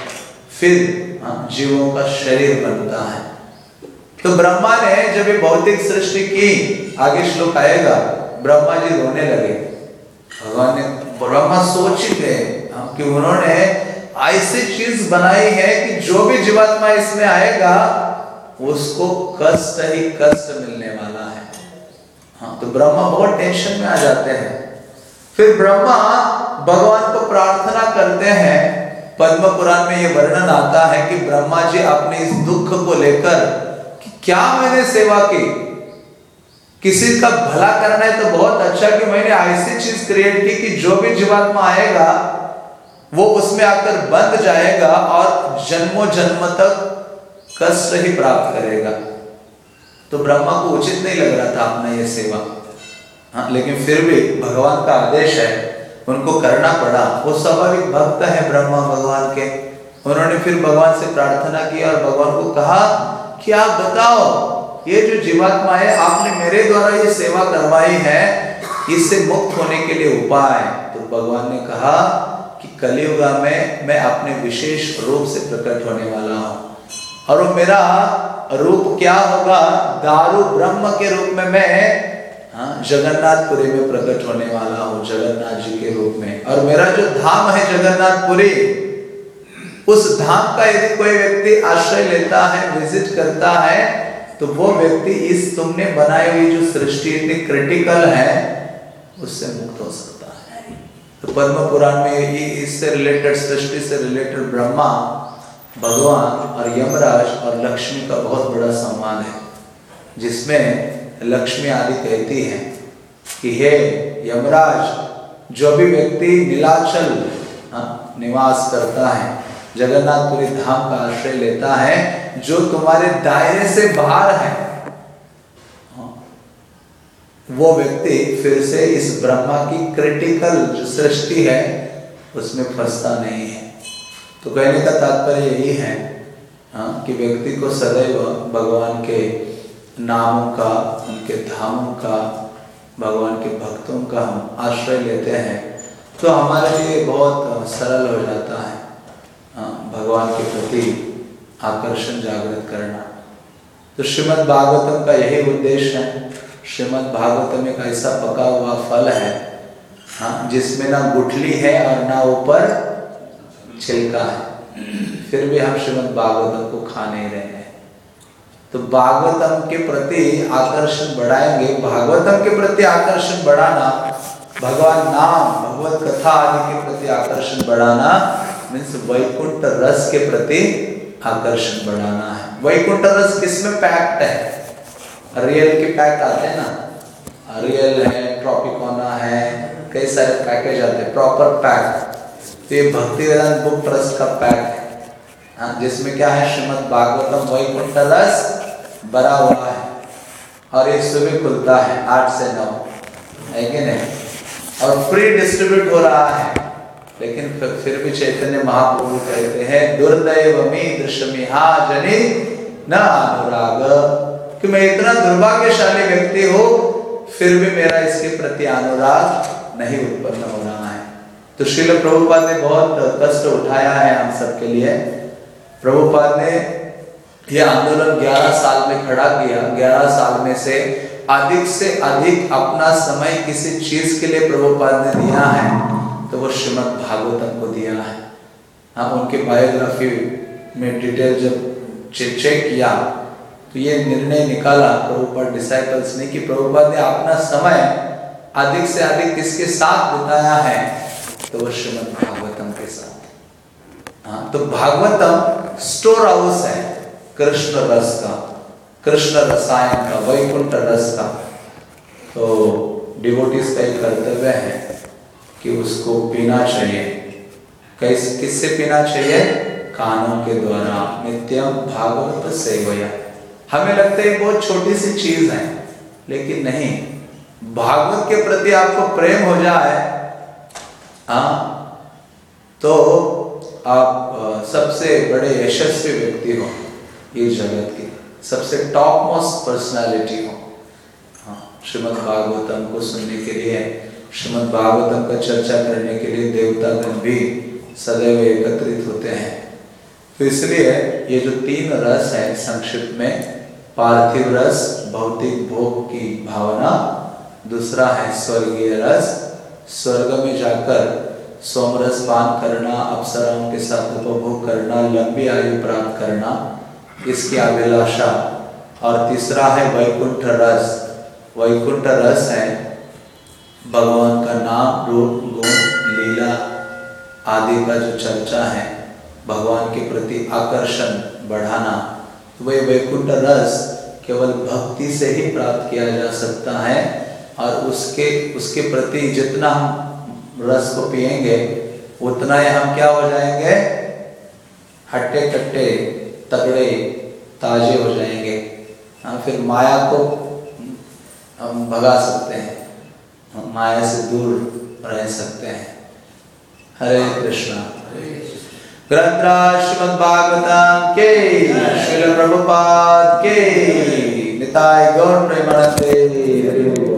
फिर हाँ, जीवों का शरीर बनता है। तो ब्रह्मा ने जब ये भौतिक सृष्टि की, आगे श्लोक आएगा, ब्रह्मा जी रोने लगे। भगवान ने, ब्रह्मा सोच ही गए कि उन्होंने ऐसी चीज बनाई है कि जो भी जीवात्मा इसमें आएगा उसको कष्ट ही कष्ट मिलने वाला है। हाँ तो ब्रह्मा बहुत टेंशन में आ जाते हैं। फिर ब्रह्मा भगवान को प्रार्थना करते हैं। पद्म पुराण में ये वर्णन आता है कि ब्रह्मा जी अपने इस दुख को लेकर कि क्या मैंने सेवा की, किसी का भला करना है तो बहुत अच्छा कि मैंने ऐसी चीज क्रिएट की कि जो भी जीवात्मा आएगा वो उसमें आकर बंध जाएगा और जन्मों जन्म तक कष्ट ही प्राप्त करेगा। तो ब्रह्मा को उचित नहीं लग रहा था अपना ये सेवा। हाँ, लेकिन फिर भी भगवान का आदेश है, उनको करना पड़ा। वो स्वाभाविक भक्त है ब्रह्मा भगवान के। उन्होंने फिर भगवान से प्रार्थना की और भगवान को कहा कि आप बताओ, ये जो जीवात्मा है आपने मेरे द्वारा ये सेवा करवाई है, इससे मुक्त होने के लिए उपाय। तो भगवान ने कहा कि कलियुग में मैं अपने विशेष रूप से प्रकट होने वाला हूँ, और वो मेरा रूप क्या होगा, दारू ब्रह्म के रूप में मैं हाँ जगन्नाथपुरी में प्रकट होने वाला हूँ, जगन्नाथ जी के रूप में। और मेरा जो धाम है जगन्नाथपुरी, उस धाम का यदि कोई व्यक्ति आश्रय लेता है, विजिट करता है, तो वो व्यक्ति इस तुमने बनाई हुई जो सृष्टि इतनी क्रिटिकल है उससे मुक्त हो सकता है। तो पद्म पुराण में इससे रिलेटेड, सृष्टि से रिलेटेड ब्रह्मा, भगवान और यमराज और लक्ष्मी का बहुत बड़ा संवाद है, जिसमें लक्ष्मी आदि कहती है कि हे यमराज, जो भी व्यक्ति नीलाचल हाँ, निवास करता है, जगन्नाथपुरी धाम का आश्रय लेता है, जो तुम्हारे दायरे से बाहर है, वो व्यक्ति फिर से इस ब्रह्मा की क्रिटिकल जो सृष्टि है उसमें फंसता नहीं है। तो कहने का तात्पर्य यही है हाँ, कि व्यक्ति को सदैव भगवान के नामों का, उनके धामों का, भगवान के भक्तों का हम आश्रय लेते हैं, तो हमारे लिए बहुत सरल हो जाता है हाँ, भगवान के प्रति आकर्षण जागृत करना। तो श्रीमद् भागवतम का यही उद्देश्य है। श्रीमद् भागवतम एक ऐसा पका हुआ फल है हाँ, जिसमें ना गुठली है और ना ऊपर छिलका है, फिर भी हम श्रीमद् भागवतम को खा नहीं रहे हैं। तो भागवतम के प्रति आकर्षण बढ़ाएंगे। भागवतम के प्रति आकर्षण बढ़ाना, भगवान नाम, भगवत कथा आदि के प्रति आकर्षण बढ़ाना मीन्स वैकुंठ रस के प्रति आकर्षण बढ़ाना है। वैकुंठ रस किसमें पैक्ड है? रियल के पैक आते हैं ना, रियल है, ट्रॉपिकोना है, कई सारे पैकेज आते हैं, प्रॉपर पैक। तो ये भक्ति वेदांत बुक ट्रस्ट का पैक है हाँ, जिसमें क्या है, श्रीमद् भागवतम वैकुंठ रस भरा हुआ है, और ये सुबह खुलता है आठ से नौ, है कि नहीं, और फ्री डिस्ट्रीब्यूट हो रहा है। लेकिन फिर भी चैतन्य महाप्रभु कहते हैं, दुर्दैवमी दृश्यमिहा जनि न अनुराग, कि मैं इतना दुर्भाग्यशाली व्यक्ति हूँ, फिर भी मेरा इसके प्रति अनुराग नहीं उत्पन्न हो रहा है। तो श्रील प्रभुपाद ने बहुत कष्ट उठाया है हम सबके लिए। प्रभुपाद ने यह आंदोलन ग्यारह साल में खड़ा किया। ग्यारह साल में से अधिक से अधिक अपना समय किसी चीज के लिए प्रभुपाद ने दिया है, तो वो श्रीमद् भागवतम को दिया है। हम उनके बायोग्राफी में डिटेल जब चेक किया तो ये निर्णय निकाला प्रभुपाद डिसाइपल्स ने कि प्रभुपाद ने अपना समय अधिक से अधिक किसके साथ बिताया है, तो वो श्रीमद् भागवतम के साथ। हाँ, तो भागवतम स्टोर हाउस है कृष्ण रस का, कृष्ण रसायन का, वैकुंठ रस का। तो डिवोटीज का एक कर्तव्य है कि उसको पीना चाहिए। कैस किससे पीना चाहिए? कानों के द्वारा, नित्यम भागवत सेवया। हमें लगता है बहुत छोटी सी चीज है, लेकिन नहीं, भागवत के प्रति आपको प्रेम हो जाए हाँ, तो आप सबसे बड़े यशस्वी व्यक्ति हो, इस जगत की सबसे टॉप मोस्ट पर्सनालिटी हो। हाँ, श्रीमद् भागवतम को सुनने के लिए, श्रीमद् भागवतम का चर्चा करने के लिए देवतागण भी सदैव एकत्रित होते हैं। तो इसलिए ये जो तीन रस है संक्षिप्त में, पार्थिव रस, भौतिक भोग की भावना, दूसरा है स्वर्गीय रस, स्वर्ग में जाकर सोमरस पान करना, अप्सराओं के साथ उपभोग करना, लंबी आयु प्राप्त करना, इसकी अभिलाषा। और तीसरा है वैकुंठ रस। वैकुंठ रस है भगवान का नाम, रूप, गुण, लीला आदि का जो चर्चा है, भगवान के प्रति आकर्षण बढ़ाना। तो वही वैकुंठ रस केवल भक्ति से ही प्राप्त किया जा सकता है, और उसके उसके प्रति जितना हम रस को पिएंगे उतना ही हम क्या हो जाएंगे, हट्टे कट्टे तगड़े ताजे हो जाएंगे। हाँ, फिर माया को हम भगा सकते हैं। माया से दूर रह सकते हैं। हरे कृष्णा। ग्रंथराज श्रीमद् भागवतम के, श्रील प्रभुपाद के, निताय गौर प्रेमानंदे।